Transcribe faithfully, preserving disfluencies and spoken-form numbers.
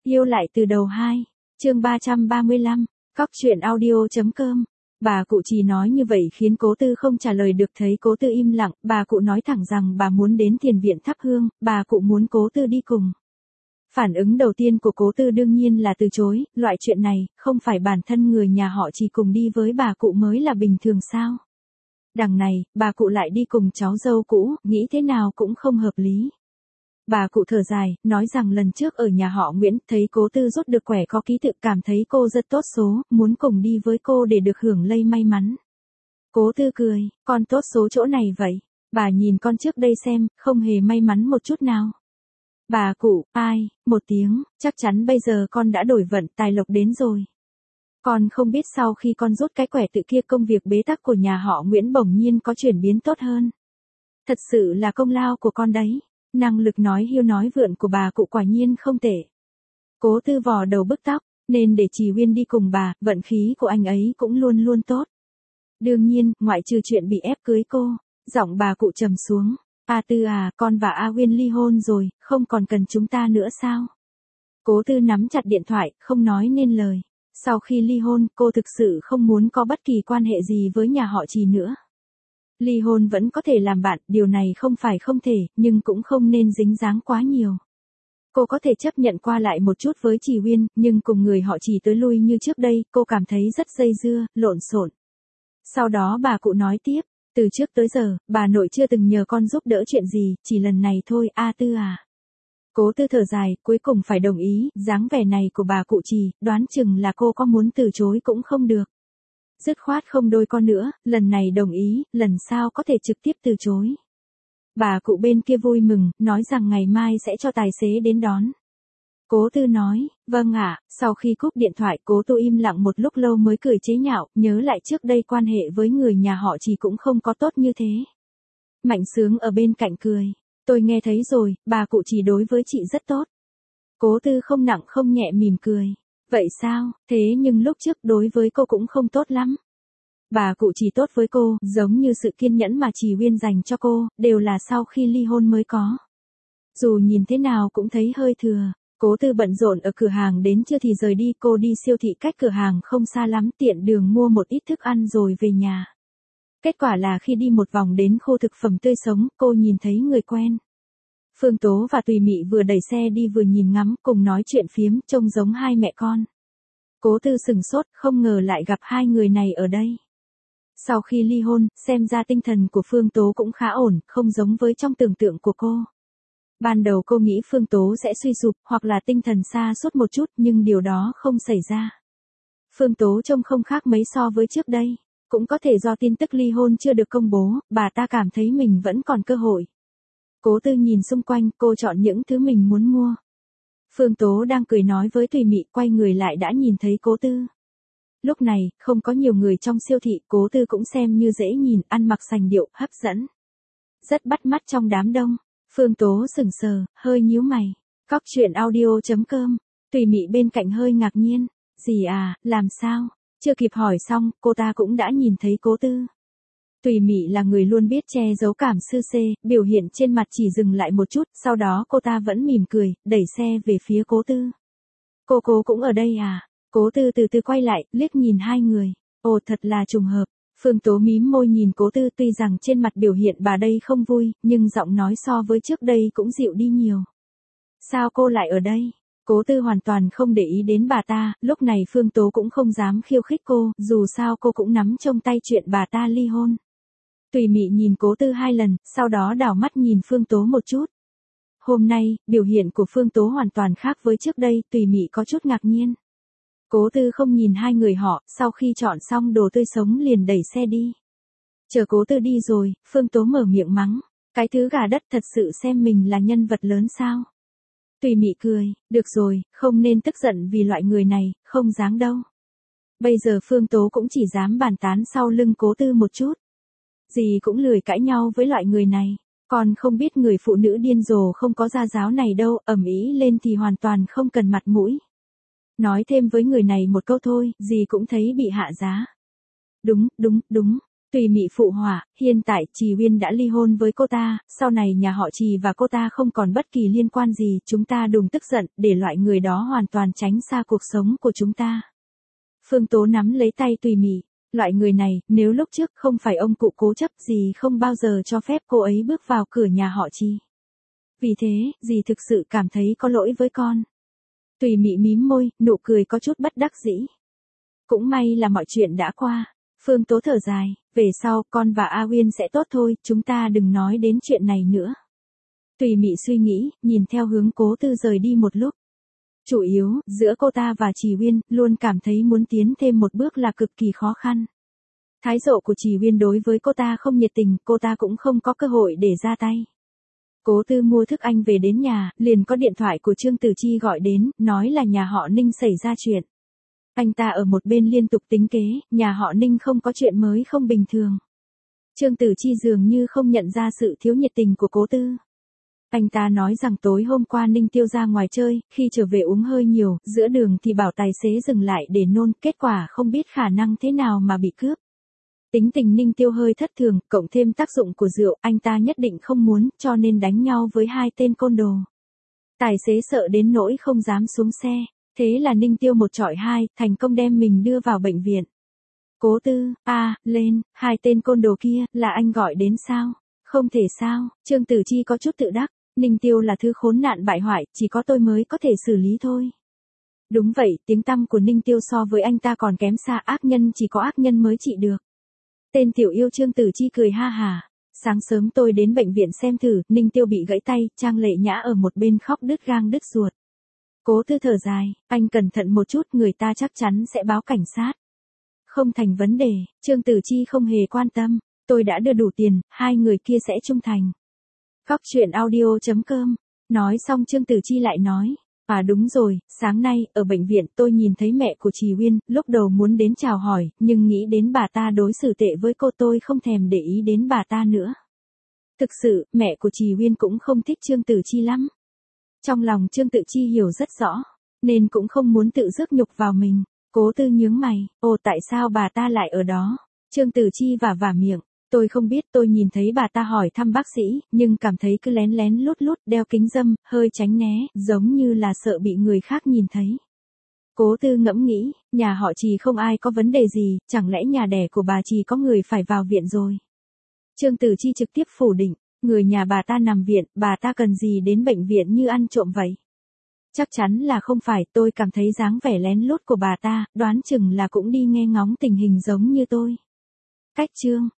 Yêu lại từ đầu hai, chương ba trăm ba mươi lăm, cóc truyện audio.com. Bà cụ chỉ nói như vậy khiến Cố Tư không trả lời được, thấy Cố Tư im lặng, bà cụ nói thẳng rằng bà muốn đến thiền viện thắp hương, bà cụ muốn Cố Tư đi cùng. Phản ứng đầu tiên của Cố Tư đương nhiên là từ chối, loại chuyện này, không phải bản thân người nhà họ chỉ cùng đi với bà cụ mới là bình thường sao? Đằng này, bà cụ lại đi cùng cháu dâu cũ, nghĩ thế nào cũng không hợp lý. Bà cụ thở dài, nói rằng lần trước ở nhà họ Nguyễn, thấy Cố Tư rút được quẻ có ký tự, cảm thấy cô rất tốt số, muốn cùng đi với cô để được hưởng lây may mắn. Cố Tư cười, con tốt số chỗ này vậy? Bà nhìn con trước đây xem, không hề may mắn một chút nào. Bà cụ, ai, một tiếng, chắc chắn bây giờ con đã đổi vận, tài lộc đến rồi. Con không biết sau khi con rút cái quẻ tự kia công việc bế tắc của nhà họ Nguyễn bỗng nhiên có chuyển biến tốt hơn. Thật sự là công lao của con đấy. Năng lực nói hiêu nói vượn của bà cụ quả nhiên không tệ. Cố Tư vò đầu bứt tóc, nên để Trì Uyên đi cùng bà, vận khí của anh ấy cũng luôn luôn tốt. Đương nhiên, ngoại trừ chuyện bị ép cưới cô, giọng bà cụ trầm xuống. A Tư à, con và A Uyên ly hôn rồi, không còn cần chúng ta nữa sao? Cố Tư nắm chặt điện thoại, không nói nên lời. Sau khi ly hôn, cô thực sự không muốn có bất kỳ quan hệ gì với nhà họ Trì nữa. Ly hôn vẫn có thể làm bạn, điều này không phải không thể, nhưng cũng không nên dính dáng quá nhiều. Cô có thể chấp nhận qua lại một chút với Trì Uyên, nhưng cùng người họ Trì tới lui như trước đây, cô cảm thấy rất dây dưa, lộn xộn. Sau đó bà cụ nói tiếp, từ trước tới giờ, bà nội chưa từng nhờ con giúp đỡ chuyện gì, chỉ lần này thôi, A Tư à. Cố Tư thở dài, cuối cùng phải đồng ý, dáng vẻ này của bà cụ Trì, đoán chừng là cô có muốn từ chối cũng không được. Dứt khoát không đôi con nữa, lần này đồng ý, lần sau có thể trực tiếp từ chối. Bà cụ bên kia vui mừng, nói rằng ngày mai sẽ cho tài xế đến đón. Cố Tư nói, vâng ạ, sau khi cúp điện thoại Cố Tư im lặng một lúc lâu mới cười chế nhạo, nhớ lại trước đây quan hệ với người nhà họ Trì cũng không có tốt như thế. Mạnh Sướng ở bên cạnh cười, tôi nghe thấy rồi, bà cụ Trì đối với chị rất tốt. Cố Tư không nặng không nhẹ mỉm cười. Vậy sao, thế nhưng lúc trước đối với cô cũng không tốt lắm. Bà cụ Trì tốt với cô, giống như sự kiên nhẫn mà Trì Uyên dành cho cô, đều là sau khi ly hôn mới có. Dù nhìn thế nào cũng thấy hơi thừa. Cố Tư bận rộn ở cửa hàng đến trưa thì rời đi, cô đi siêu thị cách cửa hàng không xa lắm, tiện đường mua một ít thức ăn rồi về nhà. Kết quả là khi đi một vòng đến khu thực phẩm tươi sống, cô nhìn thấy người quen. Phương Tố và Tùy Mị vừa đẩy xe đi vừa nhìn ngắm, cùng nói chuyện phiếm, trông giống hai mẹ con. Cố Tư sừng sốt, không ngờ lại gặp hai người này ở đây. Sau khi ly hôn, xem ra tinh thần của Phương Tố cũng khá ổn, không giống với trong tưởng tượng của cô. Ban đầu cô nghĩ Phương Tố sẽ suy sụp, hoặc là tinh thần sa sút một chút, nhưng điều đó không xảy ra. Phương Tố trông không khác mấy so với trước đây. Cũng có thể do tin tức ly hôn chưa được công bố, bà ta cảm thấy mình vẫn còn cơ hội. Cố Tư nhìn xung quanh, cô chọn những thứ mình muốn mua. Phương Tố đang cười nói với Tùy Mị, quay người lại đã nhìn thấy Cố Tư. Lúc này, không có nhiều người trong siêu thị, Cố Tư cũng xem như dễ nhìn, ăn mặc sành điệu, hấp dẫn. Rất bắt mắt trong đám đông. Phương Tố sững sờ, hơi nhíu mày. Cóc truyện audio.com. Tùy Mị bên cạnh hơi ngạc nhiên. Gì à, làm sao? Chưa kịp hỏi xong, cô ta cũng đã nhìn thấy Cố Tư. Tùy Mị là người luôn biết che giấu cảm xư xê, biểu hiện trên mặt chỉ dừng lại một chút, sau đó cô ta vẫn mỉm cười, đẩy xe về phía Cố Tư. Cô cô cũng ở đây à? Cố Tư từ từ quay lại, liếc nhìn hai người. Ồ, thật là trùng hợp. Phương Tố mím môi nhìn Cố Tư, tuy rằng trên mặt biểu hiện bà đây không vui, nhưng giọng nói so với trước đây cũng dịu đi nhiều. Sao cô lại ở đây? Cố Tư hoàn toàn không để ý đến bà ta, lúc này Phương Tố cũng không dám khiêu khích cô, dù sao cô cũng nắm trong tay chuyện bà ta ly hôn. Tùy Mị nhìn Cố Tư hai lần, sau đó đảo mắt nhìn Phương Tố một chút. Hôm nay, biểu hiện của Phương Tố hoàn toàn khác với trước đây, Tùy Mị có chút ngạc nhiên. Cố Tư không nhìn hai người họ, sau khi chọn xong đồ tươi sống liền đẩy xe đi. Chờ Cố Tư đi rồi, Phương Tố mở miệng mắng. Cái thứ gà đất thật sự xem mình là nhân vật lớn sao? Tùy Mị cười, được rồi, không nên tức giận vì loại người này, không dáng đâu. Bây giờ Phương Tố cũng chỉ dám bàn tán sau lưng Cố Tư một chút. Gì cũng lười cãi nhau với loại người này, còn không biết người phụ nữ điên rồ không có gia giáo này đâu, ầm ĩ lên thì hoàn toàn không cần mặt mũi. Nói thêm với người này một câu thôi, gì cũng thấy bị hạ giá. Đúng, đúng, đúng, Tùy Mị phụ họa, hiện tại Trì Uyên đã ly hôn với cô ta, sau này nhà họ Trì và cô ta không còn bất kỳ liên quan gì, chúng ta đừng tức giận, để loại người đó hoàn toàn tránh xa cuộc sống của chúng ta. Phương Tố nắm lấy tay Tùy Mị, loại người này, nếu lúc trước không phải ông cụ cố chấp gì không bao giờ cho phép cô ấy bước vào cửa nhà họ Trì. Vì thế, dì thực sự cảm thấy có lỗi với con. Tùy Mị mím môi, nụ cười có chút bất đắc dĩ. Cũng may là mọi chuyện đã qua. Phương Tố thở dài, về sau con và A Uyên sẽ tốt thôi, chúng ta đừng nói đến chuyện này nữa. Tùy Mị suy nghĩ, nhìn theo hướng Cố Tư rời đi một lúc. Chủ yếu, giữa cô ta và Trì Uyên, luôn cảm thấy muốn tiến thêm một bước là cực kỳ khó khăn. Thái độ của Trì Uyên đối với cô ta không nhiệt tình, cô ta cũng không có cơ hội để ra tay. Cố Tư mua thức ăn về đến nhà, liền có điện thoại của Trương Tử Chi gọi đến, nói là nhà họ Ninh xảy ra chuyện. Anh ta ở một bên liên tục tính kế, nhà họ Ninh không có chuyện mới không bình thường. Trương Tử Chi dường như không nhận ra sự thiếu nhiệt tình của Cố Tư. Anh ta nói rằng tối hôm qua Ninh Tiêu ra ngoài chơi, khi trở về uống hơi nhiều, giữa đường thì bảo tài xế dừng lại để nôn, kết quả không biết khả năng thế nào mà bị cướp. Tính tình Ninh Tiêu hơi thất thường, cộng thêm tác dụng của rượu, anh ta nhất định không muốn, cho nên đánh nhau với hai tên côn đồ. Tài xế sợ đến nỗi không dám xuống xe, thế là Ninh Tiêu một chọi hai, thành công đem mình đưa vào bệnh viện. Cố Tư, a, à, lên, hai tên côn đồ kia, là anh gọi đến sao? Không thể sao, Trương Tử Chi có chút tự đắc, Ninh Tiêu là thứ khốn nạn bại hoại, chỉ có tôi mới có thể xử lý thôi. Đúng vậy, tiếng tăm của Ninh Tiêu so với anh ta còn kém xa, ác nhân chỉ có ác nhân mới trị được. Tên tiểu yêu Trương Tử Chi cười ha hà. Sáng sớm tôi đến bệnh viện xem thử, Ninh Tiêu bị gãy tay, Trang Lệ Nhã ở một bên khóc đứt gang đứt ruột. Cố Tư thở dài, anh cẩn thận một chút, người ta chắc chắn sẽ báo cảnh sát. Không thành vấn đề, Trương Tử Chi không hề quan tâm, tôi đã đưa đủ tiền, hai người kia sẽ trung thành. Cóc truyện audio chấm com. Nói xong Trương Tử Chi lại nói, à đúng rồi, sáng nay, ở bệnh viện tôi nhìn thấy mẹ của Trì Uyên, lúc đầu muốn đến chào hỏi, nhưng nghĩ đến bà ta đối xử tệ với cô tôi không thèm để ý đến bà ta nữa. Thực sự, mẹ của Trì Uyên cũng không thích Trương Tử Chi lắm. Trong lòng Trương Tử Chi hiểu rất rõ, nên cũng không muốn tự rước nhục vào mình. Cố Tư nhướng mày, ồ tại sao bà ta lại ở đó? Trương Tử Chi vả vả miệng. Tôi không biết, tôi nhìn thấy bà ta hỏi thăm bác sĩ, nhưng cảm thấy cứ lén lén lút lút đeo kính râm, hơi tránh né, giống như là sợ bị người khác nhìn thấy. Cố Tư ngẫm nghĩ, nhà họ Trì không ai có vấn đề gì, chẳng lẽ nhà đẻ của bà Trì có người phải vào viện rồi? Trương Tử Chi trực tiếp phủ định, người nhà bà ta nằm viện, bà ta cần gì đến bệnh viện như ăn trộm vậy? Chắc chắn là không phải, tôi cảm thấy dáng vẻ lén lút của bà ta, đoán chừng là cũng đi nghe ngóng tình hình giống như tôi. Cách chương